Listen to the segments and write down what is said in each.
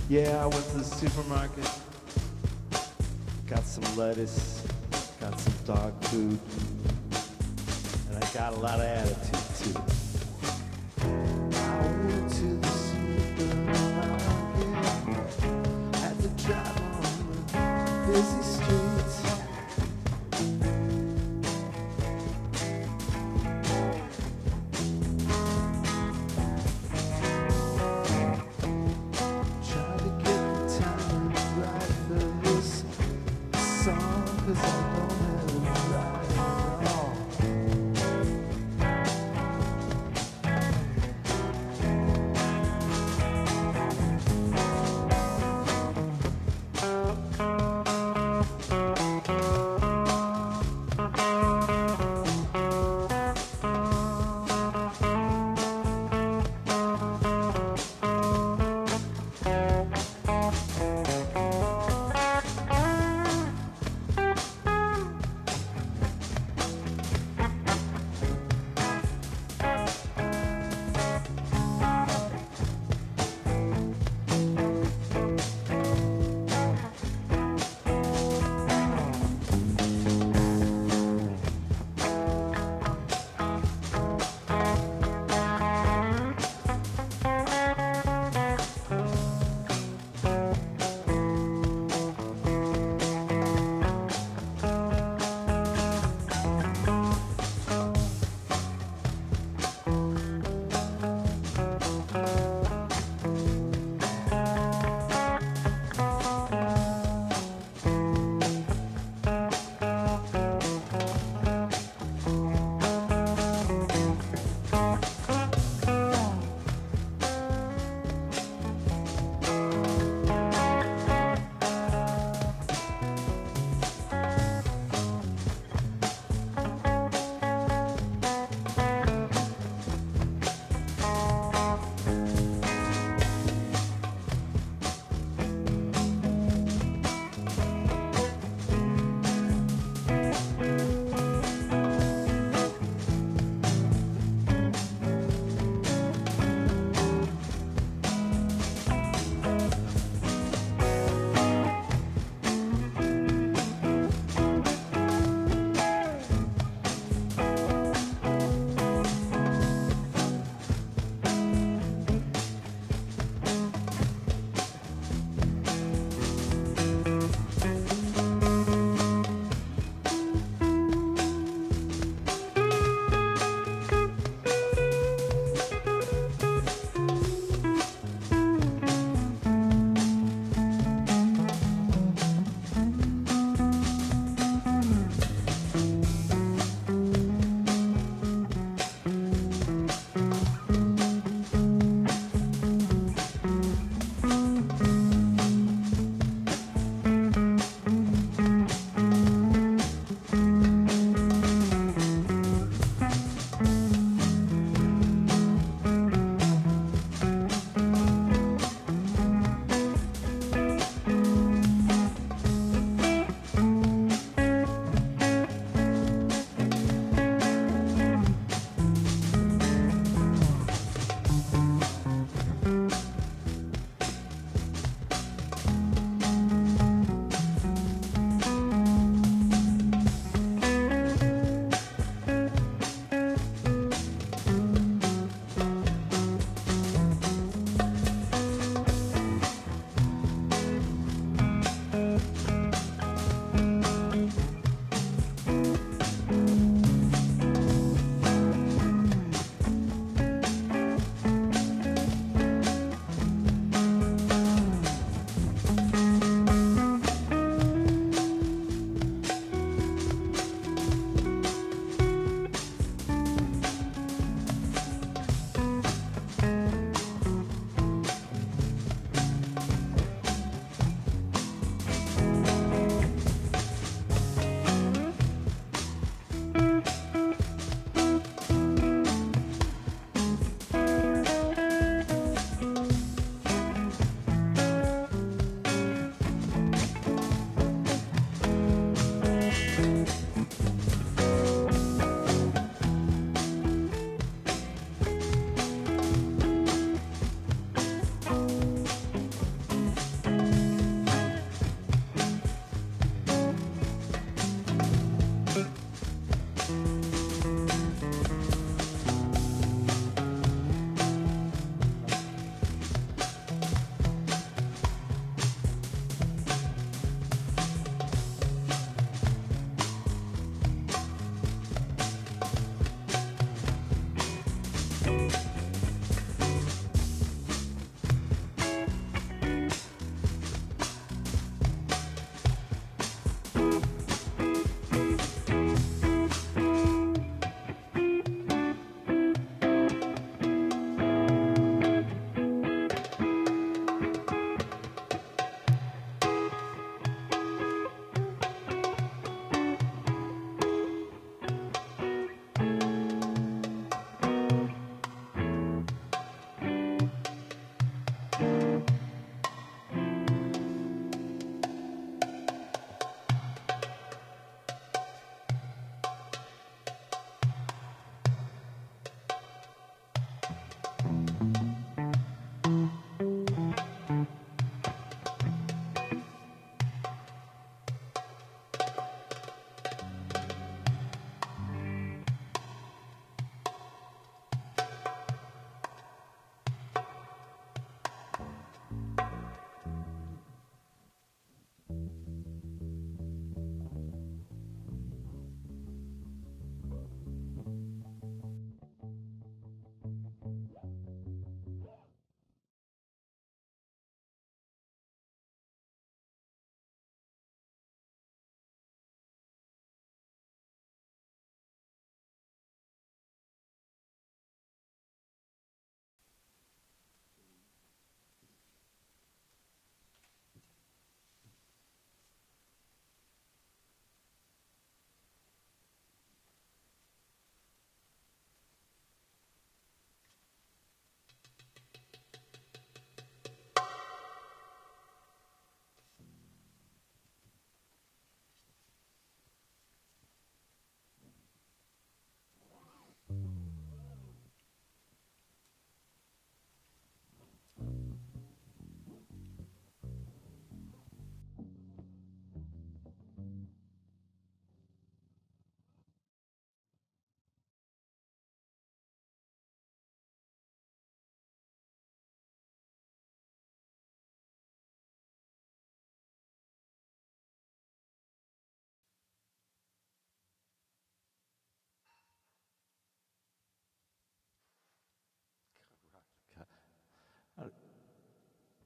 Yeah, I went to the supermarket, got some lettuce, got some dog food, and I got a lot of attitude too. I went to the supermarket, had to drive on the busy streets. Tried to get the timing right for this song, 'cause I don't have it right at all.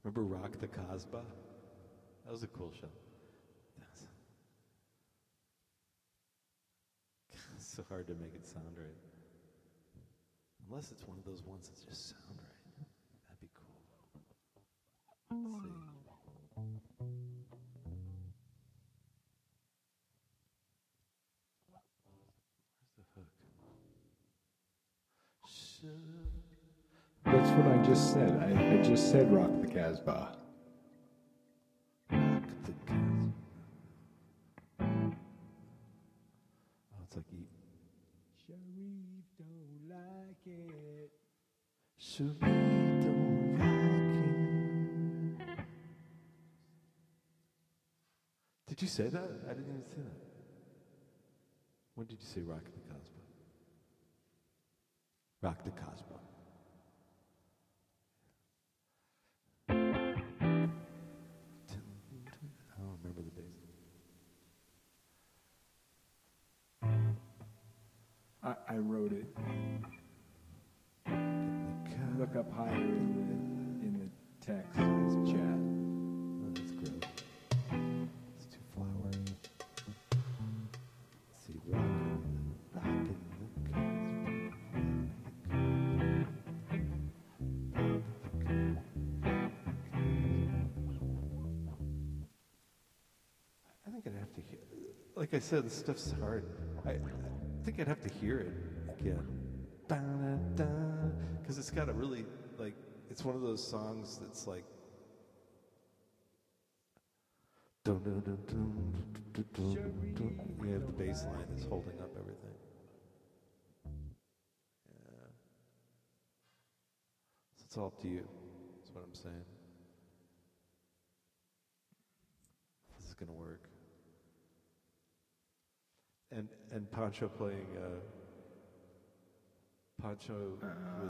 Remember Rock the Casbah? That was a cool show. It's so hard to make it sound right. Unless it's one of those ones that just sound right. That'd be cool. Let's see. Where's the hook? That's what I just said. I just said Rock the Casbah. Rock the Casbah. Oh, it's like eat. Sharif don't like it. Sharif don't like it. Did you say that? I didn't even say that. When did you say Rock the Casbah? Rock the Casbah. I don't remember the bass. I wrote it. Look up higher in the text chat. Oh, that's gross. It's too flowery. Let's see, rockin' the I think I'd have to hear. Like I said, this stuff's hard. I think I'd have to hear it again. Because it's got a really, like, it's one of those songs that's like. You have the bass line that's holding up everything. Yeah. So it's all up to you. That's what I'm saying. This is gonna work. And Pancho playing Pancho with